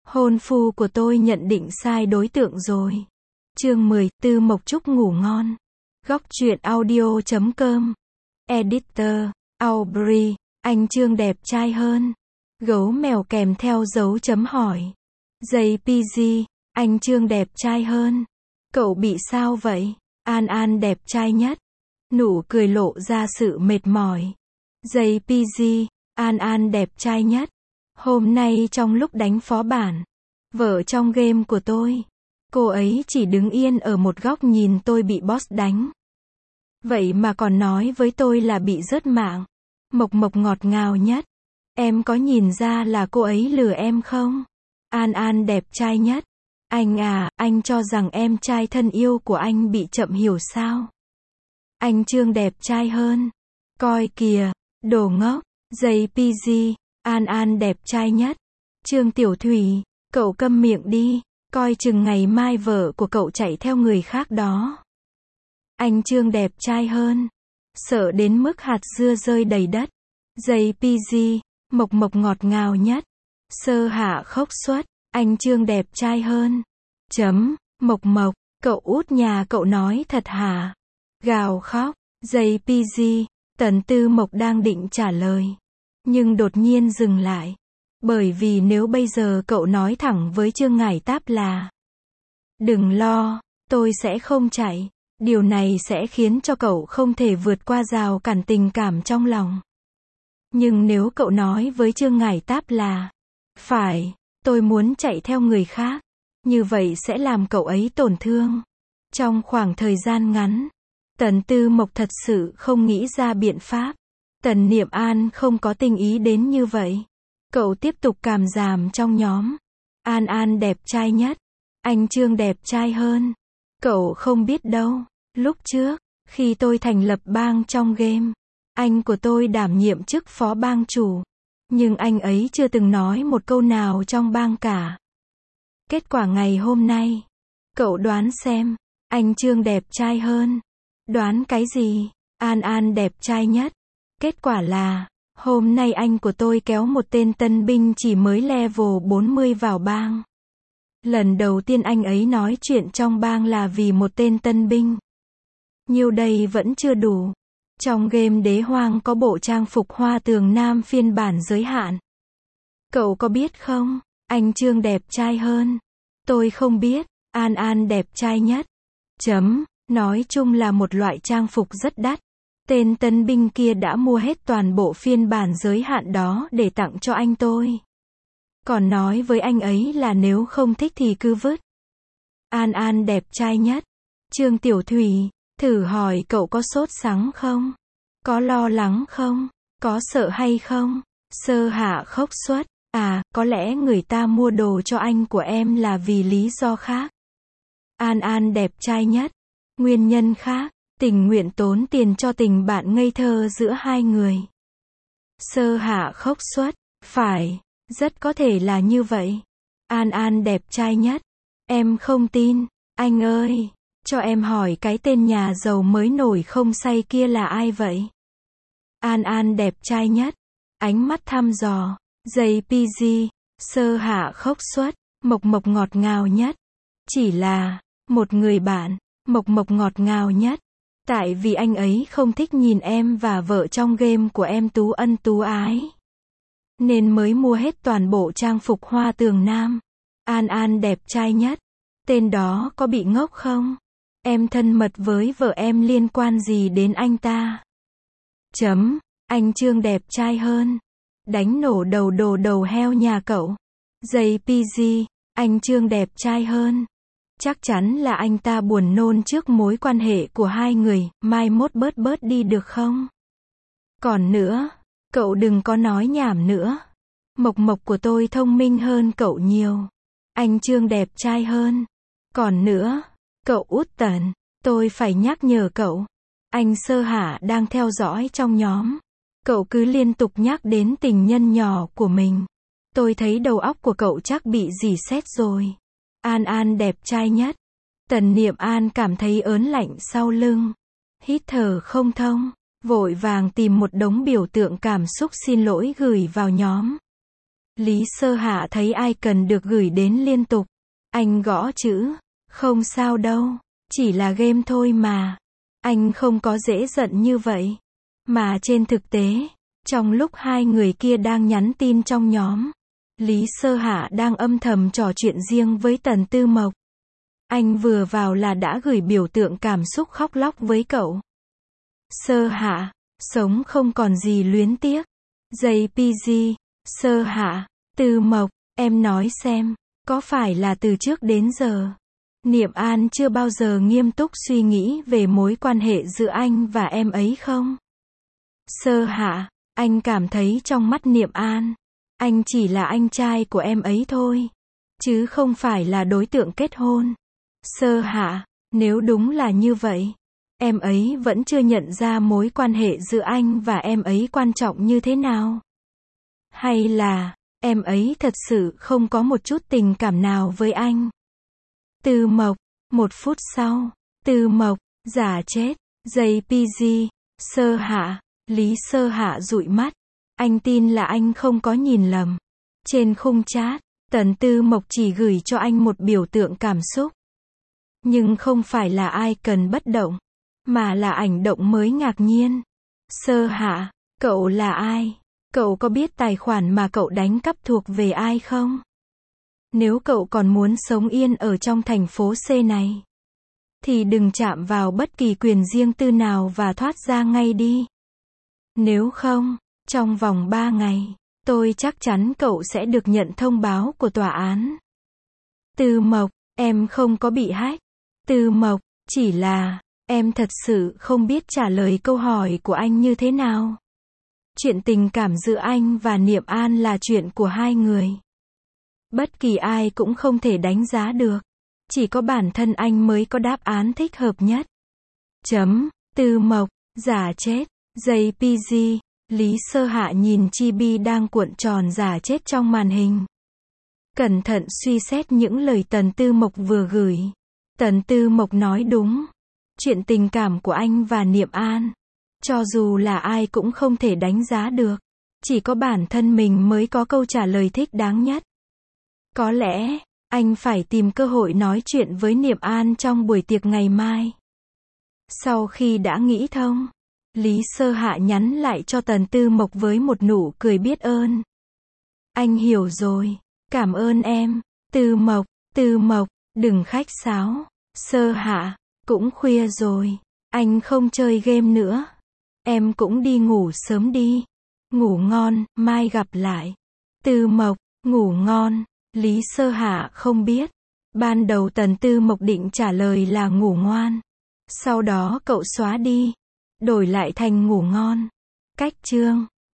Hôn phu của tôi nhận định sai đối tượng rồi. Chương 10, Tư Mộc Trúc ngủ ngon. Góc truyện audio.com. Editor, Aubrey, anh Trương đẹp trai hơn. Gấu mèo kèm theo dấu chấm hỏi. JPG, anh Trương đẹp trai hơn. Cậu bị sao vậy? An An đẹp trai nhất. Nụ cười lộ ra sự mệt mỏi. JPG, An An đẹp trai nhất. Hôm nay trong lúc đánh phó bản, vợ trong game của tôi, cô ấy chỉ đứng yên ở một góc nhìn tôi bị boss đánh. Vậy mà còn nói với tôi là bị rớt mạng. Mộc Mộc ngọt ngào nhất. Em có nhìn ra là cô ấy lừa em không? An An đẹp trai nhất. Anh à, anh cho rằng em trai thân yêu của anh bị chậm hiểu sao? Anh Trương đẹp trai hơn. Coi kìa, đồ ngốc. JPG, An An đẹp trai nhất. Trương Tiểu Thủy, cậu câm miệng đi, coi chừng ngày mai vợ của cậu chạy theo người khác đó. Anh Trương đẹp trai hơn. Sợ đến mức hạt dưa rơi đầy đất. JPG, Mộc Mộc ngọt ngào nhất. Sơ hạ khốc suất, anh Trương đẹp trai hơn. Mộc Mộc, cậu út nhà cậu nói thật hả? Gào khóc. JPG, Tần Tư Mộc đang định trả lời, nhưng đột nhiên dừng lại. Bởi vì nếu bây giờ cậu nói thẳng với Trương Ngải Táp là đừng lo, tôi sẽ không chạy, điều này sẽ khiến cho cậu không thể vượt qua rào cản tình cảm trong lòng. Nhưng nếu cậu nói với Trương Ngải Táp là phải, tôi muốn chạy theo người khác, như vậy sẽ làm cậu ấy tổn thương. Trong khoảng thời gian ngắn, Tần Tư Mộc thật sự không nghĩ ra biện pháp. Tần Niệm An không có tình ý đến như vậy. Cậu tiếp tục càm ràm trong nhóm. An An đẹp trai nhất. Anh Trương đẹp trai hơn. Cậu không biết đâu. Lúc trước, khi tôi thành lập bang trong game, anh của tôi đảm nhiệm chức phó bang chủ. Nhưng anh ấy chưa từng nói một câu nào trong bang cả. Kết quả ngày hôm nay, cậu đoán xem, anh Trương đẹp trai hơn. Đoán cái gì? An An đẹp trai nhất. Kết quả là, hôm nay anh của tôi kéo một tên tân binh chỉ mới level 40 vào bang. Lần đầu tiên anh ấy nói chuyện trong bang là vì một tên tân binh. Nhiêu đây vẫn chưa đủ. Trong game Đế Hoang có bộ trang phục hoa tường nam phiên bản giới hạn. Cậu có biết không? Anh Trương đẹp trai hơn. Tôi không biết. An An đẹp trai nhất. Nói chung là một loại trang phục rất đắt. Tên tân binh kia đã mua hết toàn bộ phiên bản giới hạn đó để tặng cho anh tôi. Còn nói với anh ấy là nếu không thích thì cứ vứt. An An đẹp trai nhất. Trương Tiểu Thủy, thử hỏi cậu có sốt sắng không? Có lo lắng không? Có sợ hay không? Sơ hạ khốc suất, à, có lẽ người ta mua đồ cho anh của em là vì lý do khác. An An đẹp trai nhất. Nguyên nhân khác, tình nguyện tốn tiền cho tình bạn ngây thơ giữa hai người. Sơ hạ khốc suất, phải, rất có thể là như vậy. An An đẹp trai nhất. Em không tin, anh ơi, cho em hỏi cái tên nhà giàu mới nổi không say kia là ai vậy? An An đẹp trai nhất. Ánh mắt thăm dò. JPG, sơ hạ khốc suất, Mộc Mộc ngọt ngào nhất. Chỉ là một người bạn. Mộc Mộc ngọt ngào nhất. Tại vì anh ấy không thích nhìn em và vợ trong game của em tú ân tú ái, nên mới mua hết toàn bộ trang phục hoa tường nam. An An đẹp trai nhất. Tên đó có bị ngốc không? Em thân mật với vợ em liên quan gì đến anh ta? Anh Trương đẹp trai hơn. Đánh nổ đầu đầu heo nhà cậu. JPG, anh Trương đẹp trai hơn. Chắc chắn là anh ta buồn nôn trước mối quan hệ của hai người, mai mốt bớt đi được không? Còn nữa, cậu đừng có nói nhảm nữa. Mộc Mộc của tôi thông minh hơn cậu nhiều. Anh Trương đẹp trai hơn. Còn nữa, cậu út Tần, tôi phải nhắc nhở cậu. Anh Sơ Hạ đang theo dõi trong nhóm. Cậu cứ liên tục nhắc đến tình nhân nhỏ của mình. Tôi thấy đầu óc của cậu chắc bị rỉ sét rồi. An An đẹp trai nhất. Tần Niệm An cảm thấy ớn lạnh sau lưng. Hít thở không thông. Vội vàng tìm một đống biểu tượng cảm xúc xin lỗi gửi vào nhóm. Lý Sơ Hạ thấy icon được gửi đến liên tục. Anh gõ chữ. Không sao đâu. Chỉ là game thôi mà. Anh không có dễ giận như vậy. Mà trên thực tế, trong lúc hai người kia đang nhắn tin trong nhóm, Lý Sơ Hạ đang âm thầm trò chuyện riêng với Tần Tư Mộc. Anh vừa vào là đã gửi biểu tượng cảm xúc khóc lóc với cậu. Sơ Hạ, sống không còn gì luyến tiếc. JPG, Sơ Hạ, Tư Mộc, em nói xem, có phải là từ trước đến giờ, Niệm An chưa bao giờ nghiêm túc suy nghĩ về mối quan hệ giữa anh và em ấy không? Sơ Hạ, anh cảm thấy trong mắt Niệm An, anh chỉ là anh trai của em ấy thôi, chứ không phải là đối tượng kết hôn. Sơ Hạ, nếu đúng là như vậy, em ấy vẫn chưa nhận ra mối quan hệ giữa anh và em ấy quan trọng như thế nào? Hay là, em ấy thật sự không có một chút tình cảm nào với anh? Tư Mộc, 1 phút sau, Tư Mộc, giả chết, JPG, Sơ Hạ, Lý Sơ Hạ dụi mắt. Anh tin là anh không có nhìn lầm. Trên khung chat, Tần Tư Mộc chỉ gửi cho anh một biểu tượng cảm xúc. Nhưng không phải là icon bất động, mà là ảnh động mới ngạc nhiên. Sơ Hạ, cậu là ai? Cậu có biết tài khoản mà cậu đánh cắp thuộc về ai không? Nếu cậu còn muốn sống yên ở trong thành phố C này, thì đừng chạm vào bất kỳ quyền riêng tư nào và thoát ra ngay đi. Nếu không, trong vòng 3 ngày, tôi chắc chắn cậu sẽ được nhận thông báo của tòa án. Tư Mộc, em không có bị hack. Tư Mộc, chỉ là, em thật sự không biết trả lời câu hỏi của anh như thế nào. Chuyện tình cảm giữa anh và Niệm An là chuyện của hai người. Bất kỳ ai cũng không thể đánh giá được. Chỉ có bản thân anh mới có đáp án thích hợp nhất. Tư Mộc, giả chết, JPG, Lý Sơ Hạ nhìn Chibi đang cuộn tròn giả chết trong màn hình. Cẩn thận suy xét những lời Tần Tư Mộc vừa gửi. Tần Tư Mộc nói đúng. Chuyện tình cảm của anh và Niệm An, cho dù là ai cũng không thể đánh giá được. Chỉ có bản thân mình mới có câu trả lời thích đáng nhất. Có lẽ, anh phải tìm cơ hội nói chuyện với Niệm An trong buổi tiệc ngày mai. Sau khi đã nghĩ thông, Lý Sơ Hạ nhắn lại cho Tần Tư Mộc với một nụ cười biết ơn. Anh hiểu rồi. Cảm ơn em. Tư Mộc, đừng khách sáo. Sơ Hạ, cũng khuya rồi. Anh không chơi game nữa. Em cũng đi ngủ sớm đi. Ngủ ngon, mai gặp lại. Tư Mộc, ngủ ngon. Lý Sơ Hạ không biết. Ban đầu Tần Tư Mộc định trả lời là ngủ ngoan. Sau đó cậu xóa đi. Đổi lại thành ngủ ngon. Cách chương